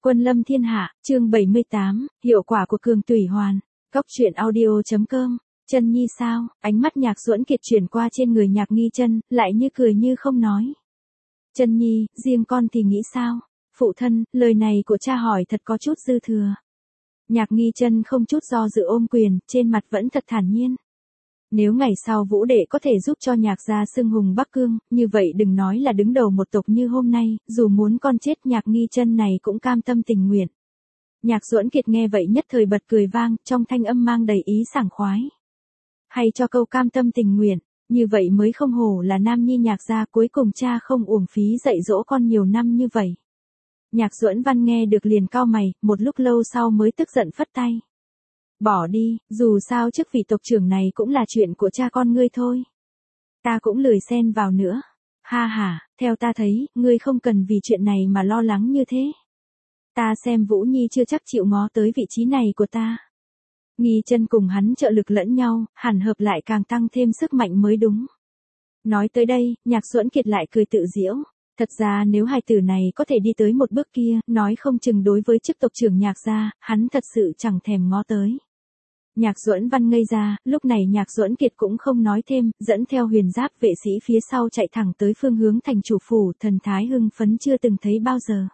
Quân lâm thiên hạ, chương 78, hiệu quả của cường tủy hoàn. Góc truyện audio.com. Chân Nhi sao? Ánh mắt Nhạc Duẫn Kiệt chuyển qua trên người Nhạc Nghi Chân, lại như cười như không nói. Chân Nhi, riêng con thì nghĩ sao? Phụ thân, lời này của cha hỏi thật có chút dư thừa. Nhạc Nghi Chân không chút do dự ôm quyền, trên mặt vẫn thật thản nhiên. Nếu ngày sau Vũ đệ có thể giúp cho Nhạc gia xưng hùng Bắc Cương, như vậy đừng nói là đứng đầu một tộc như hôm nay, dù muốn con chết Nhạc Nghi Chân này cũng cam tâm tình nguyện. Nhạc Duẫn Kiệt nghe vậy nhất thời bật cười vang, trong thanh âm mang đầy ý sảng khoái. Hay cho câu cam tâm tình nguyện, như vậy mới không hổ là nam nhi Nhạc gia, cuối cùng cha không uổng phí dạy dỗ con nhiều năm như vậy. Nhạc Duẫn Văn nghe được liền cau mày, một lúc lâu sau mới tức giận phất tay. Bỏ đi, dù sao chức vị tộc trưởng này cũng là chuyện của cha con ngươi thôi. Ta cũng lười xen vào nữa. Ha ha, theo ta thấy, ngươi không cần vì chuyện này mà lo lắng như thế. Ta xem Vũ Nhi chưa chắc chịu ngó tới vị trí này của ta. Nghi Chân cùng hắn trợ lực lẫn nhau, hẳn hợp lại càng tăng thêm sức mạnh mới đúng. Nói tới đây, Nhạc Duẫn Kiệt lại cười tự giễu. Thật ra nếu hai tử này có thể đi tới một bước kia, nói không chừng đối với chức tộc trưởng Nhạc gia, hắn thật sự chẳng thèm ngó tới. Nhạc Duẫn Văn ngây ra, lúc này Nhạc Duẫn Kiệt cũng không nói thêm, dẫn theo huyền giáp vệ sĩ phía sau chạy thẳng tới phương hướng thành chủ phủ, thần thái hưng phấn chưa từng thấy bao giờ.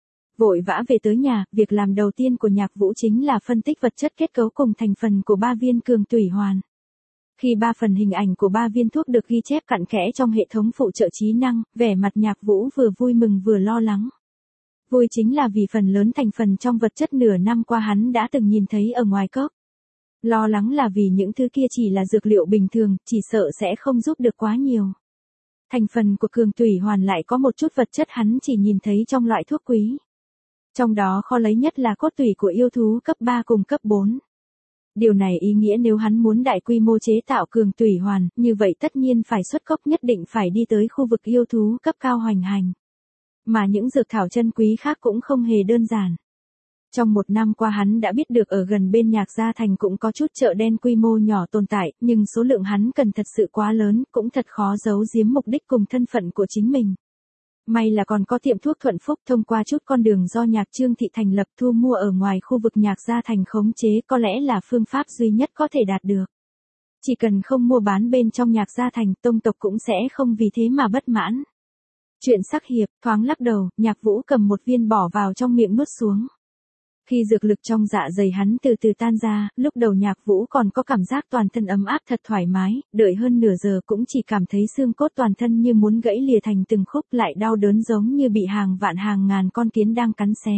Vội vã về tới nhà, việc làm đầu tiên của Nhạc Vũ chính là phân tích vật chất kết cấu cùng thành phần của 3 viên cường tủy hoàn. Khi 3 phần hình ảnh của 3 viên thuốc được ghi chép cặn kẽ trong hệ thống phụ trợ trí năng, vẻ mặt Nhạc Vũ vừa vui mừng vừa lo lắng. Vui chính là vì phần lớn thành phần trong vật chất nửa năm qua hắn đã từng nhìn thấy ở ngoài cốc. Lo lắng là vì những thứ kia chỉ là dược liệu bình thường, chỉ sợ sẽ không giúp được quá nhiều. Thành phần của cường tủy hoàn lại có một chút vật chất hắn chỉ nhìn thấy trong loại thuốc quý. Trong đó khó lấy nhất là cốt tủy của yêu thú cấp 3 cùng cấp 4. Điều này ý nghĩa nếu hắn muốn đại quy mô chế tạo cường tủy hoàn, như vậy tất nhiên phải xuất cốc, nhất định phải đi tới khu vực yêu thú cấp cao hoành hành. Mà những dược thảo chân quý khác cũng không hề đơn giản. Trong một năm qua hắn đã biết được ở gần bên Nhạc gia thành cũng có chút chợ đen quy mô nhỏ tồn tại, nhưng số lượng hắn cần thật sự quá lớn, cũng thật khó giấu giếm mục đích cùng thân phận của chính mình. May là còn có tiệm thuốc Thuận Phúc thông qua chút con đường do Nhạc Trương Thị thành lập thu mua ở ngoài khu vực Nhạc gia thành khống chế, có lẽ là phương pháp duy nhất có thể đạt được. Chỉ cần không mua bán bên trong Nhạc gia thành, tông tộc cũng sẽ không vì thế mà bất mãn. Chuyện sắc hiệp, thoáng lắc đầu, Nhạc Vũ cầm một viên bỏ vào trong miệng nuốt xuống. Khi dược lực trong dạ dày hắn từ từ tan ra, lúc đầu Nhạc Vũ còn có cảm giác toàn thân ấm áp thật thoải mái, đợi hơn nửa giờ cũng chỉ cảm thấy xương cốt toàn thân như muốn gãy lìa thành từng khúc, lại đau đớn giống như bị hàng vạn hàng ngàn con kiến đang cắn xé.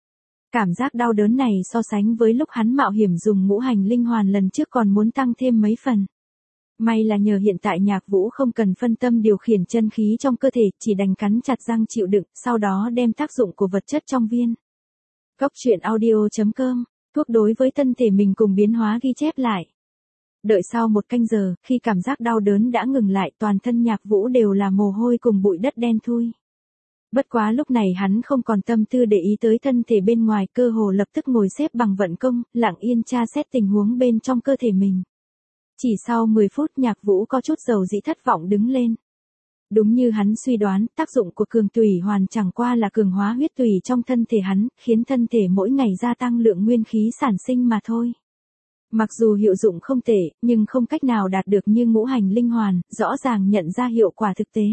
Cảm giác đau đớn này so sánh với lúc hắn mạo hiểm dùng ngũ hành linh hoàn lần trước còn muốn tăng thêm mấy phần. May là nhờ hiện tại Nhạc Vũ không cần phân tâm điều khiển chân khí trong cơ thể, chỉ đành cắn chặt răng chịu đựng, sau đó đem tác dụng của vật chất trong viên. Góc truyện audio.com, thuốc đối với thân thể mình cùng biến hóa ghi chép lại. Đợi sau 1 canh giờ, khi cảm giác đau đớn đã ngừng lại, toàn thân Nhạc Vũ đều là mồ hôi cùng bụi đất đen thui. Bất quá lúc này hắn không còn tâm tư để ý tới thân thể bên ngoài, cơ hồ lập tức ngồi xếp bằng vận công, lặng yên tra xét tình huống bên trong cơ thể mình. Chỉ sau 10 phút Nhạc Vũ có chút dầu dĩ thất vọng đứng lên. Đúng như hắn suy đoán, tác dụng của cường tủy hoàn chẳng qua là cường hóa huyết tủy trong thân thể hắn, khiến thân thể mỗi ngày gia tăng lượng nguyên khí sản sinh mà thôi. Mặc dù hiệu dụng không tệ, nhưng không cách nào đạt được như ngũ hành linh hoàn, rõ ràng nhận ra hiệu quả thực tế.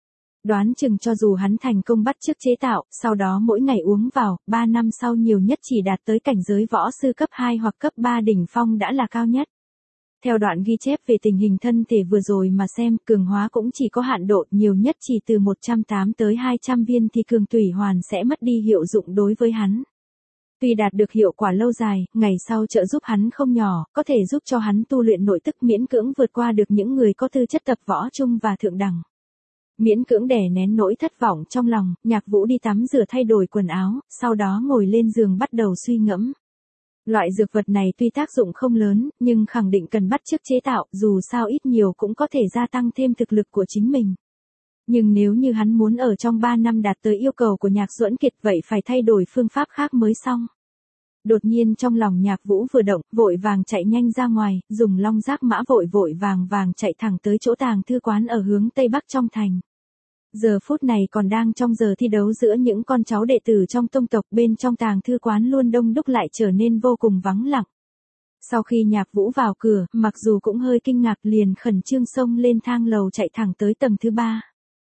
Đoán chừng cho dù hắn thành công bắt chước chế tạo, sau đó mỗi ngày uống vào, 3 năm sau nhiều nhất chỉ đạt tới cảnh giới võ sư cấp 2 hoặc cấp 3 đỉnh phong đã là cao nhất. Theo đoạn ghi chép về tình hình thân thể vừa rồi mà xem, cường hóa cũng chỉ có hạn độ, nhiều nhất chỉ từ 108 tới 200 viên thì cường tủy hoàn sẽ mất đi hiệu dụng đối với hắn. Tuy đạt được hiệu quả lâu dài, ngày sau trợ giúp hắn không nhỏ, có thể giúp cho hắn tu luyện nội tức miễn cưỡng vượt qua được những người có tư chất tập võ trung và thượng đẳng. Miễn cưỡng đè nén nỗi thất vọng trong lòng, Nhạc Vũ đi tắm rửa thay đổi quần áo, sau đó ngồi lên giường bắt đầu suy ngẫm. Loại dược vật này tuy tác dụng không lớn, nhưng khẳng định cần bắt chước chế tạo, dù sao ít nhiều cũng có thể gia tăng thêm thực lực của chính mình. Nhưng nếu như hắn muốn ở trong 3 năm đạt tới yêu cầu của Nhạc Duẫn Kiệt, vậy phải thay đổi phương pháp khác mới xong. Đột nhiên trong lòng Nhạc Vũ vừa động, vội vàng chạy nhanh ra ngoài, dùng long giác mã vội vàng chạy thẳng tới chỗ tàng thư quán ở hướng tây bắc trong thành. Giờ phút này còn đang trong giờ thi đấu giữa những con cháu đệ tử trong tông tộc, bên trong tàng thư quán luôn đông đúc lại trở nên vô cùng vắng lặng. Sau khi Nhạc Vũ vào cửa, mặc dù cũng hơi kinh ngạc, liền khẩn trương xông lên thang lầu chạy thẳng tới tầng thứ 3.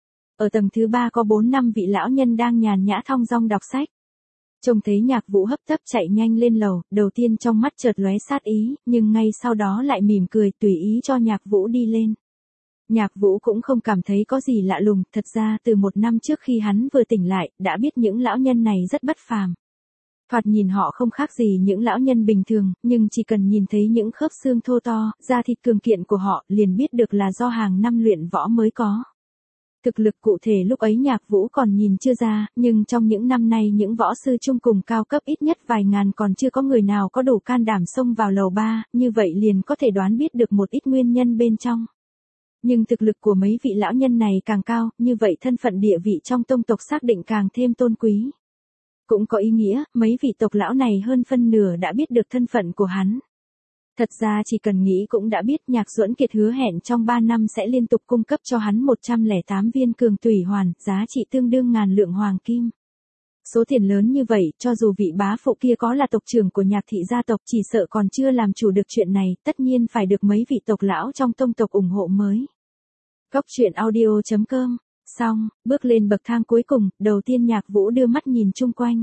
Ở tầng thứ 3 có 4-5 vị lão nhân đang nhàn nhã thong dong đọc sách. Trông thấy Nhạc Vũ hấp tấp chạy nhanh lên lầu, đầu tiên trong mắt chợt lóe sát ý, nhưng ngay sau đó lại mỉm cười tùy ý cho Nhạc Vũ đi lên. Nhạc Vũ cũng không cảm thấy có gì lạ lùng, thật ra từ 1 năm trước khi hắn vừa tỉnh lại, đã biết những lão nhân này rất bất phàm. Thoạt nhìn họ không khác gì những lão nhân bình thường, nhưng chỉ cần nhìn thấy những khớp xương thô to, da thịt cường kiện của họ, liền biết được là do hàng năm luyện võ mới có. Thực lực cụ thể lúc ấy Nhạc Vũ còn nhìn chưa ra, nhưng trong những năm nay những võ sư trung cùng cao cấp ít nhất vài ngàn còn chưa có người nào có đủ can đảm xông vào lầu 3, như vậy liền có thể đoán biết được một ít nguyên nhân bên trong. Nhưng thực lực của mấy vị lão nhân này càng cao, như vậy thân phận địa vị trong tông tộc xác định càng thêm tôn quý. Cũng có ý nghĩa, mấy vị tộc lão này hơn phân nửa đã biết được thân phận của hắn. Thật ra chỉ cần nghĩ cũng đã biết Nhạc Duẫn Kiệt hứa hẹn trong 3 năm sẽ liên tục cung cấp cho hắn 108 viên cường tủy hoàn, giá trị tương đương ngàn lượng hoàng kim. Số tiền lớn như vậy, cho dù vị bá phụ kia có là tộc trưởng của Nhạc thị gia tộc chỉ sợ còn chưa làm chủ được chuyện này, tất nhiên phải được mấy vị tộc lão trong tông tộc ủng hộ mới. Cốc truyện audio.com. Xong, bước lên bậc thang cuối cùng, đầu tiên Nhạc Vũ đưa mắt nhìn chung quanh.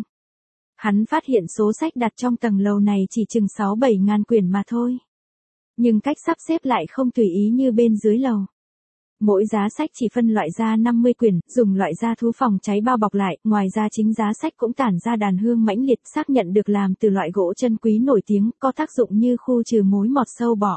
Hắn phát hiện số sách đặt trong tầng lầu này chỉ chừng 6-7 ngàn quyển mà thôi. Nhưng cách sắp xếp lại không tùy ý như bên dưới lầu. Mỗi giá sách chỉ phân loại ra 50 quyển, dùng loại da thú phòng cháy bao bọc lại, ngoài ra chính giá sách cũng tản ra đàn hương mãnh liệt, xác nhận được làm từ loại gỗ chân quý nổi tiếng, có tác dụng như khu trừ mối mọt sâu bọ.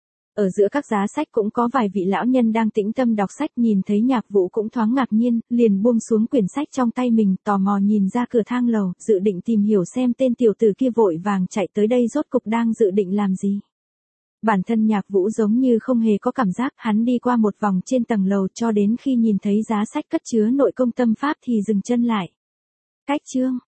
Ở giữa các giá sách cũng có vài vị lão nhân đang tĩnh tâm đọc sách, nhìn thấy Nhạc Vũ cũng thoáng ngạc nhiên, liền buông xuống quyển sách trong tay mình, tò mò nhìn ra cửa thang lầu, dự định tìm hiểu xem tên tiểu tử kia vội vàng chạy tới đây rốt cục đang dự định làm gì. Bản thân Nhạc Vũ giống như không hề có cảm giác, hắn đi qua một vòng trên tầng lầu cho đến khi nhìn thấy giá sách cất chứa nội công tâm pháp thì dừng chân lại. Cách chương